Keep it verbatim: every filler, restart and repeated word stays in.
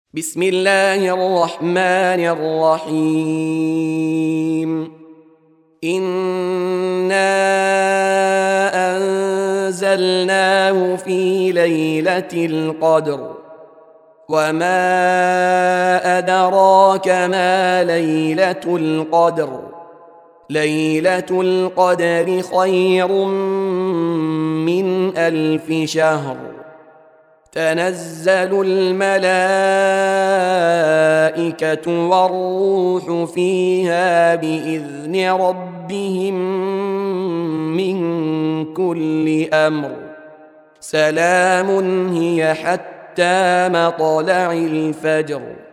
بسم الله الرحمن الرحيم. إنا أنزلناه في ليلة القدر وما أدراك ما ليلة القدر ليلة القدر خير من ألف شهر. تنزل الملائكة والروح فيها بإذن ربهم من كل أمر. سلام هي حتى مطلع الفجر.